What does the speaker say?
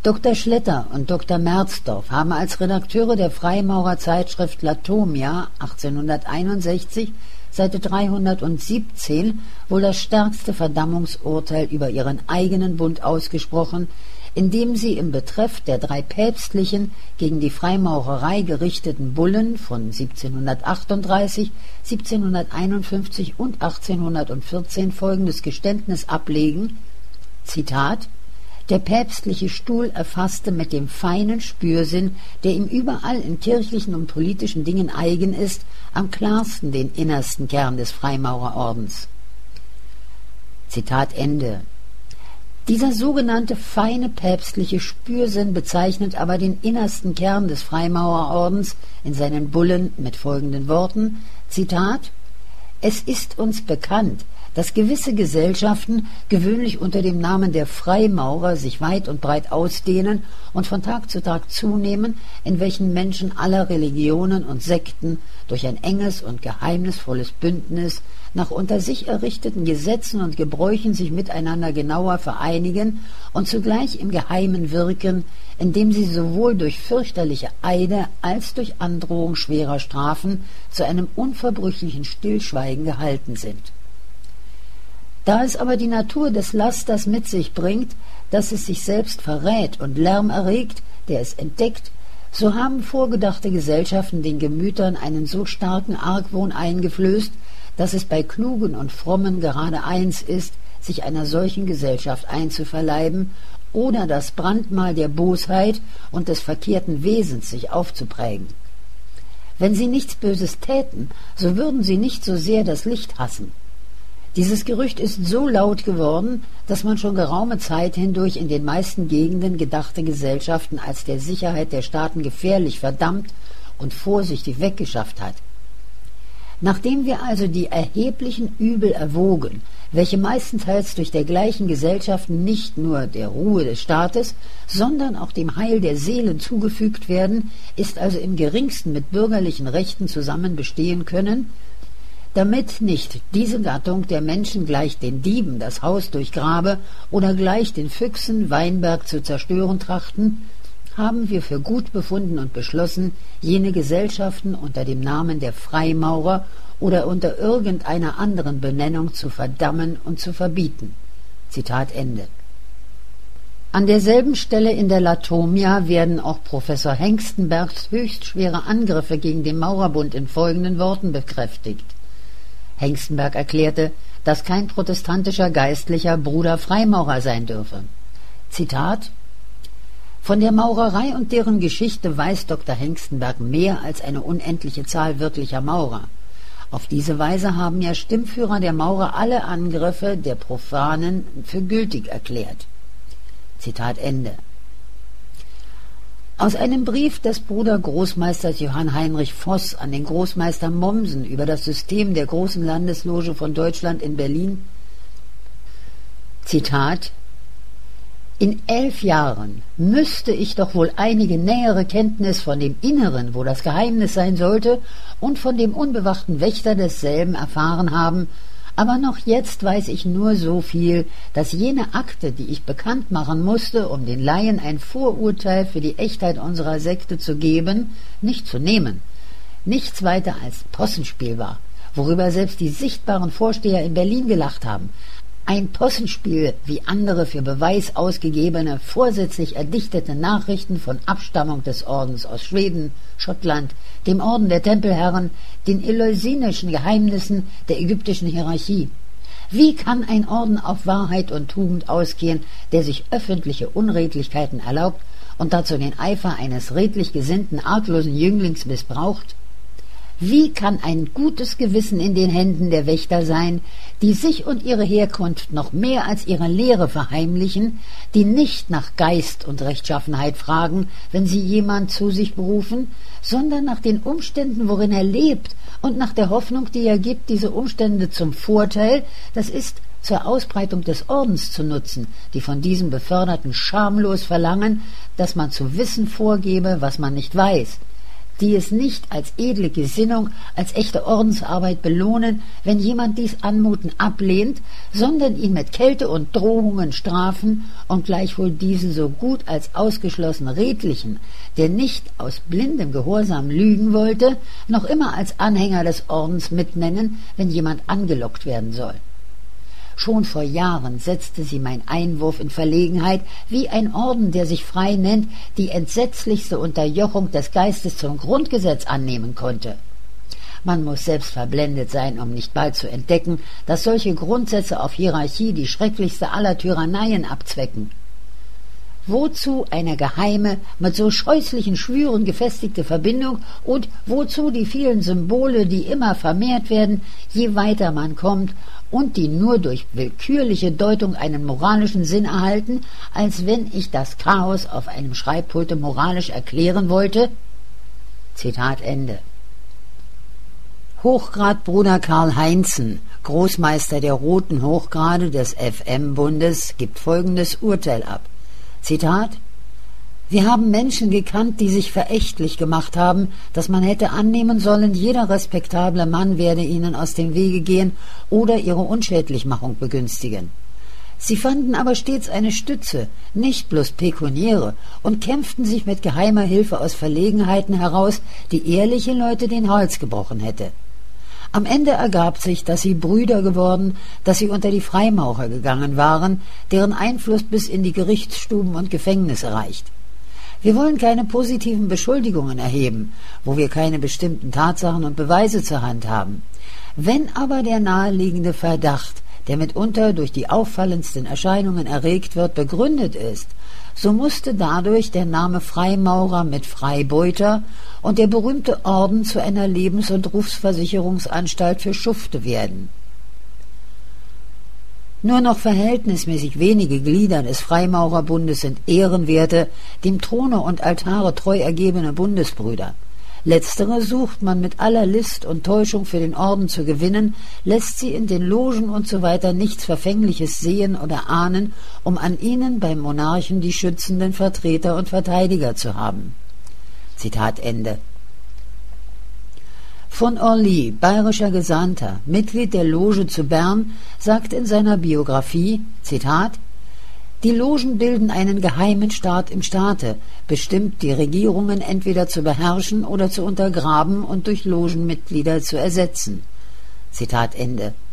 Dr. Schletter und Dr. Merzdorf haben als Redakteure der Freimaurerzeitschrift Latomia 1861 Seite 317 wohl das stärkste Verdammungsurteil über ihren eigenen Bund ausgesprochen, indem sie im Betreff der 3 päpstlichen gegen die Freimaurerei gerichteten Bullen von 1738, 1751 und 1814 folgendes Geständnis ablegen: Zitat: Der päpstliche Stuhl erfasste mit dem feinen Spürsinn, der ihm überall in kirchlichen und politischen Dingen eigen ist, am klarsten den innersten Kern des Freimaurerordens. Zitat Ende. Dieser sogenannte feine päpstliche Spürsinn bezeichnet aber den innersten Kern des Freimaurerordens in seinen Bullen mit folgenden Worten: Zitat: Es ist uns bekannt, dass gewisse Gesellschaften, gewöhnlich unter dem Namen der Freimaurer, sich weit und breit ausdehnen und von Tag zu Tag zunehmen, in welchen Menschen aller Religionen und Sekten durch ein enges und geheimnisvolles Bündnis nach unter sich errichteten Gesetzen und Gebräuchen sich miteinander genauer vereinigen und zugleich im Geheimen wirken, indem sie sowohl durch fürchterliche Eide als durch Androhung schwerer Strafen zu einem unverbrüchlichen Stillschweigen gehalten sind. Da es aber die Natur des Lasters mit sich bringt, dass es sich selbst verrät und Lärm erregt, der es entdeckt, so haben vorgedachte Gesellschaften den Gemütern einen so starken Argwohn eingeflößt, dass es bei Klugen und Frommen gerade eins ist, sich einer solchen Gesellschaft einzuverleiben oder das Brandmal der Bosheit und des verkehrten Wesens sich aufzuprägen. Wenn sie nichts Böses täten, so würden sie nicht so sehr das Licht hassen. Dieses Gerücht ist so laut geworden, dass man schon geraume Zeit hindurch in den meisten Gegenden gedachte Gesellschaften als der Sicherheit der Staaten gefährlich verdammt und vorsichtig weggeschafft hat. Nachdem wir also die erheblichen Übel erwogen, welche meistenteils durch dergleichen Gesellschaften nicht nur der Ruhe des Staates, sondern auch dem Heil der Seelen zugefügt werden, ist also im geringsten mit bürgerlichen Rechten zusammen bestehen können, damit nicht diese Gattung der Menschen gleich den Dieben das Haus durchgrabe oder gleich den Füchsen Weinberg zu zerstören trachten, haben wir für gut befunden und beschlossen, jene Gesellschaften unter dem Namen der Freimaurer oder unter irgendeiner anderen Benennung zu verdammen und zu verbieten. Zitat Ende. An derselben Stelle in der Latomia werden auch Professor Hengstenbergs höchst schwere Angriffe gegen den Maurerbund in folgenden Worten bekräftigt. Hengstenberg erklärte, dass kein protestantischer Geistlicher Bruder Freimaurer sein dürfe. Zitat: Von der Maurerei und deren Geschichte weiß Dr. Hengstenberg mehr als eine unendliche Zahl wirklicher Maurer. Auf diese Weise haben ja Stimmführer der Maurer alle Angriffe der Profanen für gültig erklärt. Zitat Ende. Aus einem Brief des Bruder Großmeisters Johann Heinrich Voß an den Großmeister Mommsen über das System der großen Landesloge von Deutschland in Berlin: Zitat: In 11 Jahren müsste ich doch wohl einige nähere Kenntnis von dem Inneren, wo das Geheimnis sein sollte, und von dem unbewachten Wächter desselben erfahren haben, aber noch jetzt weiß ich nur so viel, dass jene Akte, die ich bekannt machen musste, um den Laien ein Vorurteil für die Echtheit unserer Sekte zu geben, nicht zu nehmen, nichts weiter als Possenspiel war, worüber selbst die sichtbaren Vorsteher in Berlin gelacht haben. Ein Possenspiel, wie andere für Beweis ausgegebene, vorsätzlich erdichtete Nachrichten von Abstammung des Ordens aus Schweden, Schottland, dem Orden der Tempelherren, den eleusinischen Geheimnissen der ägyptischen Hierarchie. Wie kann ein Orden auf Wahrheit und Tugend ausgehen, der sich öffentliche Unredlichkeiten erlaubt und dazu den Eifer eines redlich gesinnten, arglosen Jünglings missbraucht? Wie kann ein gutes Gewissen in den Händen der Wächter sein, die sich und ihre Herkunft noch mehr als ihre Lehre verheimlichen, die nicht nach Geist und Rechtschaffenheit fragen, wenn sie jemand zu sich berufen, sondern nach den Umständen, worin er lebt, und nach der Hoffnung, die er gibt, diese Umstände zum Vorteil, das ist zur Ausbreitung des Ordens zu nutzen, die von diesem Beförderten schamlos verlangen, dass man zu wissen vorgebe, was man nicht weiß, die es nicht als edle Gesinnung, als echte Ordensarbeit belohnen, wenn jemand dies Anmuten ablehnt, sondern ihn mit Kälte und Drohungen strafen und gleichwohl diesen so gut als ausgeschlossen Redlichen, der nicht aus blindem Gehorsam lügen wollte, noch immer als Anhänger des Ordens mitnennen, wenn jemand angelockt werden soll. Schon vor Jahren setzte sie mein Einwurf in Verlegenheit, wie ein Orden, der sich frei nennt, die entsetzlichste Unterjochung des Geistes zum Grundgesetz annehmen konnte. Man muss selbst verblendet sein, um nicht bald zu entdecken, dass solche Grundsätze auf Hierarchie die schrecklichste aller Tyranneien abzwecken. Wozu eine geheime, mit so scheußlichen Schwüren gefestigte Verbindung und wozu die vielen Symbole, die immer vermehrt werden, je weiter man kommt und die nur durch willkürliche Deutung einen moralischen Sinn erhalten, als wenn ich das Chaos auf einem Schreibpulte moralisch erklären wollte? Zitat Ende. Hochgradbruder Karl Heinzen, Großmeister der Roten Hochgrade des FM-Bundes, gibt folgendes Urteil ab. Zitat: Wir haben Menschen gekannt, die sich verächtlich gemacht haben, dass man hätte annehmen sollen, jeder respektable Mann werde ihnen aus dem Wege gehen oder ihre Unschädlichmachung begünstigen. Sie fanden aber stets eine Stütze, nicht bloß pekuniäre, und kämpften sich mit geheimer Hilfe aus Verlegenheiten heraus, die ehrliche Leute den Hals gebrochen hätte. Am Ende ergab sich, dass sie Brüder geworden, dass sie unter die Freimaurer gegangen waren, deren Einfluss bis in die Gerichtsstuben und Gefängnisse reicht. Wir wollen keine positiven Beschuldigungen erheben, wo wir keine bestimmten Tatsachen und Beweise zur Hand haben. Wenn aber der naheliegende Verdacht, der mitunter durch die auffallendsten Erscheinungen erregt wird, begründet ist, so musste dadurch der Name Freimaurer mit Freibeuter und der berühmte Orden zu einer Lebens- und Rufsversicherungsanstalt für Schufte werden. Nur noch verhältnismäßig wenige Glieder des Freimaurerbundes sind ehrenwerte, dem Throne und Altare treu ergebene Bundesbrüder. Letztere sucht man mit aller List und Täuschung für den Orden zu gewinnen, lässt sie in den Logen usw. nichts Verfängliches sehen oder ahnen, um an ihnen beim Monarchen die schützenden Vertreter und Verteidiger zu haben. Zitat Ende. Von Orly, bayerischer Gesandter, Mitglied der Loge zu Bern, sagt in seiner Biografie, Zitat: Die Logen bilden einen geheimen Staat im Staate, bestimmt die Regierungen entweder zu beherrschen oder zu untergraben und durch Logenmitglieder zu ersetzen. Zitat Ende.